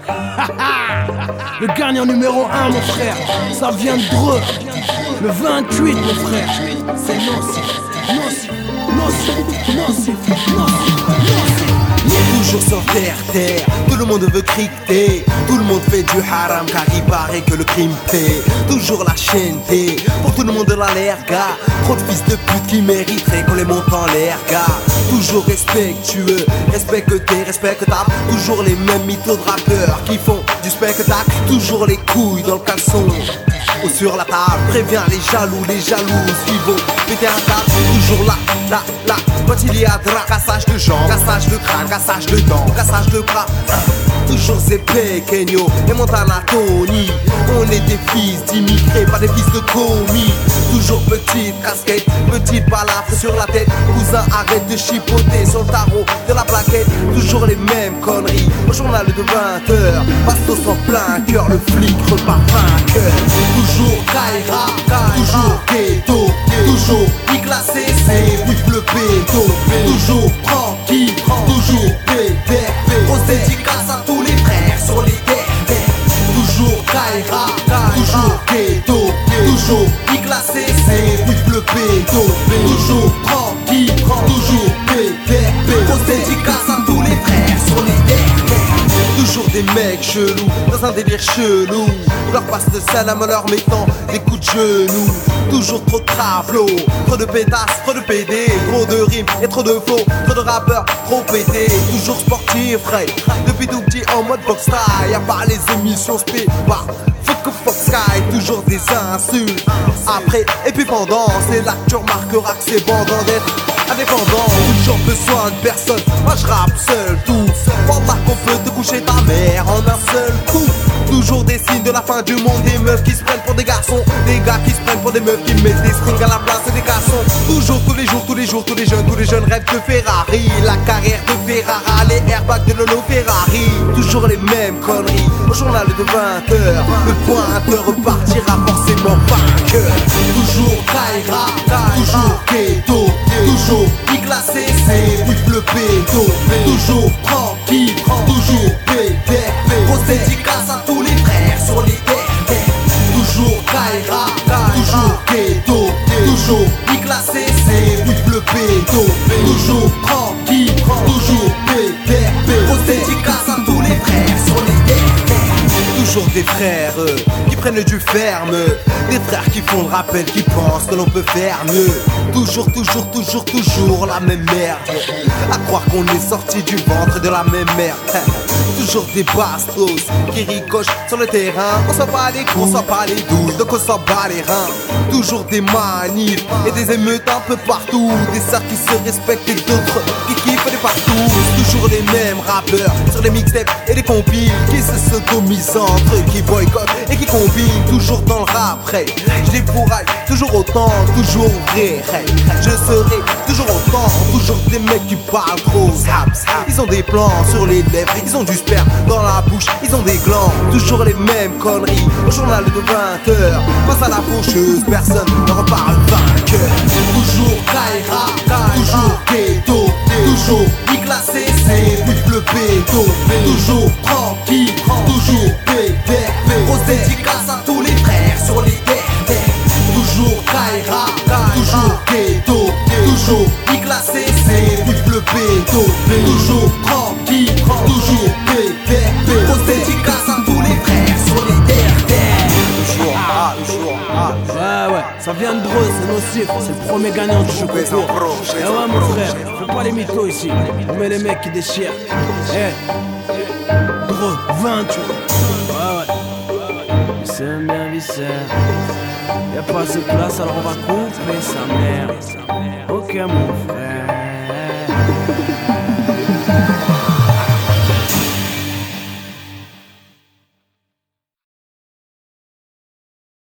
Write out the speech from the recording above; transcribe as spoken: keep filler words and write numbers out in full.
Le gagnant numéro un, mon frère, ça vient de Dreux. Le vingt-huit, mon frère, c'est nocif, nocif, nocif, nocif, nocif, nocif. Toujours sur terre, terre, tout le monde veut crypter. Tout le monde fait du haram car il paraît que le crime paie. Toujours la chaîne T, pour tout le monde la l'air gars. Trop de fils de pute qui mériteraient qu'on les monte en l'air gars. Toujours respectueux, respecté, respectable. Toujours les mêmes mythos de rappeurs qui font du spectacle. Toujours les couilles dans le caleçon ou sur la table. Préviens les jaloux, les jalouses qui vont péter un câble. Toujours là, là, là, quand il y a de la cassage de jambes, cassage de crâne, cassage de dents, cassage de bras. Toujours c'est pequeño et Montana Tony. On est des fils d'immigrés, pas des fils de commis. Toujours petite casquette, petite balafre sur la tête. Cousin arrête de chipoter sur le tarot de la plaquette. Toujours les mêmes conneries au journal de vingt heures. Bastos en plein cœur, le flic repart vainqueur. Toujours Kaira, toujours ghetto. Toujours biclassé, c'est bif le béto. Toujours tranquille, toujours bébé. Grosse dédicace à tous les frères sur les terres. Toujours Kaira, toujours ghetto. Toujours biclassé, c'est bif le béto. Toujours tranquille, toujours bébé. Grosse dédicace à tous les frères sur les terres. Toujours des mecs chelous, dans un délire chelou. Leur passe de salam en leur mettant des coups de genoux. Toujours trop de travelo, trop de pétasses, trop de P D. Trop de rimes et trop de flow, trop de rappeurs, trop pétés. Toujours sportif, frère, depuis tout petit en mode box style. Y'a pas les émissions spé, bah, fuck fuck sky. Toujours des insultes, après et puis pendant. C'est là que tu remarqueras que c'est bandant d'être indépendant. Toujours besoin de personne, moi je rappe seul tout. Pendant qu'on peut te coucher ta mère en un seul coup. Toujours des signes de la fin du monde, des meufs qui se prennent pour des garçons, des gars qui se prennent pour des meufs qui mettent des strings à la place des garçons. Toujours tous les jours, tous les jours, tous les jeunes, tous les jeunes rêvent de Ferrari. La carrière de Ferrara, les airbags de Lolo Ferrari. Toujours les mêmes conneries, au journal de vingt heures. Le pointeur repartira forcément vainqueur. Toujours Kaira, toujours ghetto. Toujours biclassé, c'est bif le béto. Toujours tranquille, toujours bébé. Grosse dédicace à tous les frères sur les terres. Toujours Kaira, toujours ghetto. Toujours biclassé, c'est bif le béto. Toujours tranquille, toujours bébé. Grosse dédicace à tous les frères sur les terres. Toujours des frères euh, qui prennent du ferme. Des frères qui font le rappel, qui pensent que l'on peut faire mieux. Toujours, toujours, toujours, toujours la même merde. À croire qu'on est sorti du ventre de la même merde. Toujours des bastos qui ricochent sur le terrain. On s'en bat les coups, on s'en bat les douilles, donc on s'en bat les reins. Toujours des manifs et des émeutes un peu partout. Des sœurs qui se respectent et d'autres qui kiffent des partout. Toujours les mêmes rappeurs sur les mixtapes et les compiles qui se sodomisent entre eux, qui boycottent et qui combinent. Toujours dans le rap, hey. Je les fourraille toujours autant, toujours vrai, hey. Je serai toujours autant, toujours des mecs qui parlent trop. Ils ont des plans sur les lèvres, ils ont du sperme dans la bouche, ils ont des glands. Toujours les mêmes conneries, au journal de vingt heures. Face à la faucheuse, personne ne reparle vainqueur. Toujours Kaira, toujours ghetto. Toujours biclassé, c'est bif le béto. Toujours tranquille, toujours bébé. Grosse dédicace à tous les frères sur les terres. Toujours Kaira, toujours ghetto. Toujours biclassé, c'est bif le béto. Toujours tranquille, toujours bébé. Grosse dédicace à tous les frères sur les terres. Toujours, ah, toujours, ah. Ouais, ouais, ça vient de Dreux, c'est nocif. C'est le premier gagnant du jeu concours. Eh ouais, mon frère, fais pas les mythos ici. On met les mecs qui déchirent. Eh, Dreux, vingt-huit. Ouais, ouais. Visseur, bien visseur. Y'a pas assez de place, alors on va couper sa mère. Ok, mon frère.